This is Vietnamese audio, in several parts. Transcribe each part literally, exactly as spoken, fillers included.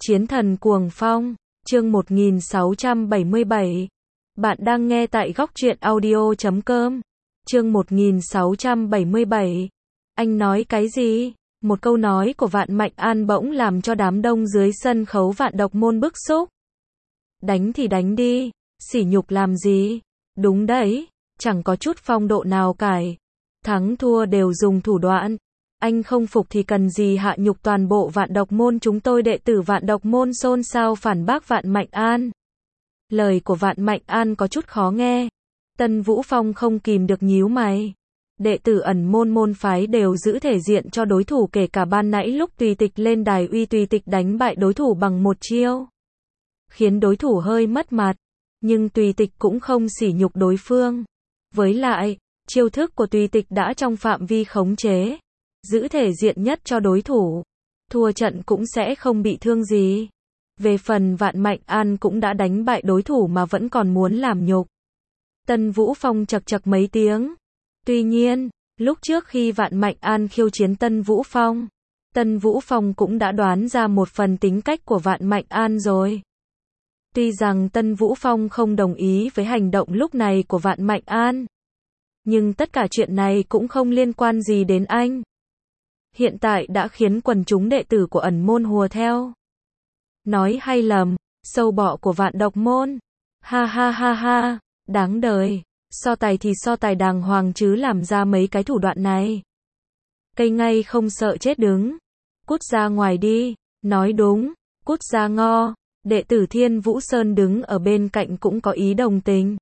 Chiến thần cuồng phong, chương một nghìn sáu trăm bảy mươi bảy. Bạn đang nghe tại góc truyện audio chấm com. Chương một nghìn sáu trăm bảy mươi bảy. Anh nói cái gì? Một câu nói của Vạn Mạnh An bỗng làm cho đám đông dưới sân khấu Vạn Độc Môn bức xúc. Đánh thì đánh đi, sỉ nhục làm gì? Đúng đấy, chẳng có chút phong độ nào cải. Thắng thua đều dùng thủ đoạn. Anh không phục thì cần gì hạ nhục toàn bộ Vạn Độc Môn chúng tôi đệ tử Vạn Độc Môn xôn xao phản bác Vạn Mạnh An. Lời của Vạn Mạnh An có chút khó nghe. Tân Vũ Phong không kìm được nhíu mày. Đệ tử ẩn môn môn phái đều giữ thể diện cho đối thủ, kể cả ban nãy lúc Tùy Tịch lên đài uy Tùy Tịch đánh bại đối thủ bằng một chiêu, khiến đối thủ hơi mất mặt, nhưng Tùy Tịch cũng không sỉ nhục đối phương. Với lại, chiêu thức của Tùy Tịch đã trong phạm vi khống chế, giữ thể diện nhất cho đối thủ, thua trận cũng sẽ không bị thương gì. Về phần Vạn Mạnh An cũng đã đánh bại đối thủ mà vẫn còn muốn làm nhục. Tân Vũ Phong chậc chậc mấy tiếng. Tuy nhiên, lúc trước khi Vạn Mạnh An khiêu chiến Tân Vũ Phong, Tân Vũ Phong cũng đã đoán ra một phần tính cách của Vạn Mạnh An rồi. Tuy rằng Tân Vũ Phong không đồng ý với hành động lúc này của Vạn Mạnh An, nhưng tất cả chuyện này cũng không liên quan gì đến anh. Hiện tại đã khiến quần chúng đệ tử của ẩn môn hùa theo. Nói hay lầm, sâu bọ của Vạn Độc Môn. Ha ha ha ha, đáng đời. So tài thì so tài đàng hoàng chứ làm ra mấy cái thủ đoạn này. Cây ngay không sợ chết đứng. Cút ra ngoài đi. Nói đúng, cút ra ngo. Đệ tử Thiên Vũ Sơn đứng ở bên cạnh cũng có ý đồng tình.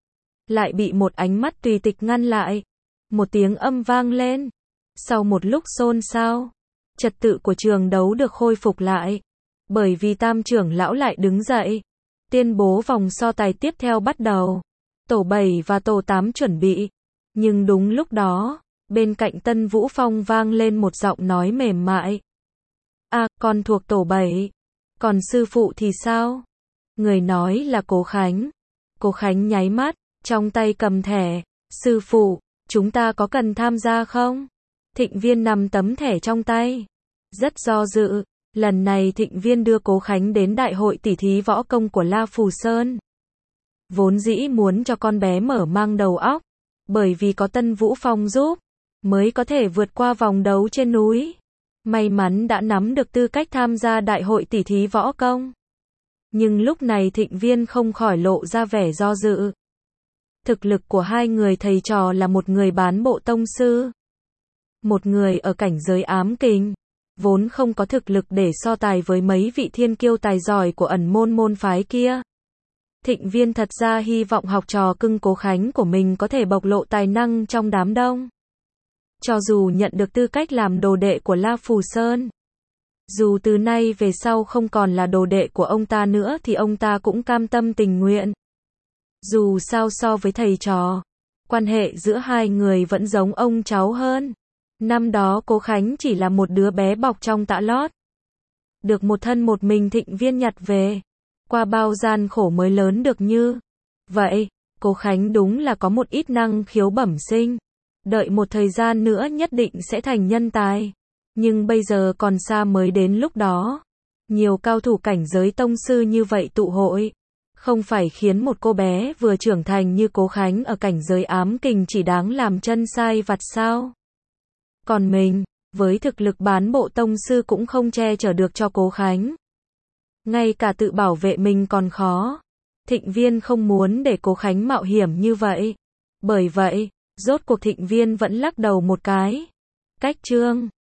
Lại bị một ánh mắt Tùy Tịch ngăn lại. Một tiếng âm vang lên. Sau một lúc xôn xao, trật tự của trường đấu được khôi phục lại. Bởi vì Tam trưởng lão lại đứng dậy, tuyên bố vòng so tài tiếp theo bắt đầu. Tổ bảy và tổ tám chuẩn bị. Nhưng đúng lúc đó, bên cạnh Tân Vũ Phong vang lên một giọng nói mềm mại. À, con thuộc tổ bảy. Còn sư phụ thì sao? Người nói là Cố Khánh. Cố Khánh nháy mắt, trong tay cầm thẻ. Sư phụ, chúng ta có cần tham gia không? Thịnh Viên nắm tấm thẻ trong tay, rất do dự. Lần này Thịnh Viên đưa Cố Khánh đến đại hội tỉ thí võ công của La Phù Sơn. Vốn dĩ muốn cho con bé mở mang đầu óc, bởi vì có Tân Vũ Phong giúp, mới có thể vượt qua vòng đấu trên núi. May mắn đã nắm được tư cách tham gia đại hội tỉ thí võ công. Nhưng lúc này Thịnh Viên không khỏi lộ ra vẻ do dự. Thực lực của hai người thầy trò là một người bán bộ tông sư, một người ở cảnh giới ám kình, vốn không có thực lực để so tài với mấy vị thiên kiêu tài giỏi của ẩn môn môn phái kia. Thịnh Viên thật ra hy vọng học trò cưng Cố Khánh của mình có thể bộc lộ tài năng trong đám đông. Cho dù nhận được tư cách làm đồ đệ của La Phù Sơn, dù từ nay về sau không còn là đồ đệ của ông ta nữa thì ông ta cũng cam tâm tình nguyện. Dù sao so với thầy trò, quan hệ giữa hai người vẫn giống ông cháu hơn. Năm đó Cố Khánh chỉ là một đứa bé bọc trong tã lót, được một thân một mình Thịnh Viên nhặt về, qua bao gian khổ mới lớn được như vậy. Cố Khánh đúng là có một ít năng khiếu bẩm sinh, đợi một thời gian nữa nhất định sẽ thành nhân tài, nhưng bây giờ còn xa mới đến lúc đó. Nhiều cao thủ cảnh giới tông sư như vậy tụ hội, không phải khiến một cô bé vừa trưởng thành như Cố Khánh ở cảnh giới ám kình chỉ đáng làm chân sai vặt sao? Còn mình, với thực lực bán bộ tông sư cũng không che chở được cho Cố Khánh. Ngay cả tự bảo vệ mình còn khó. Thịnh Viên không muốn để Cố Khánh mạo hiểm như vậy. Bởi vậy, rốt cuộc Thịnh Viên vẫn lắc đầu một cái. Cách chương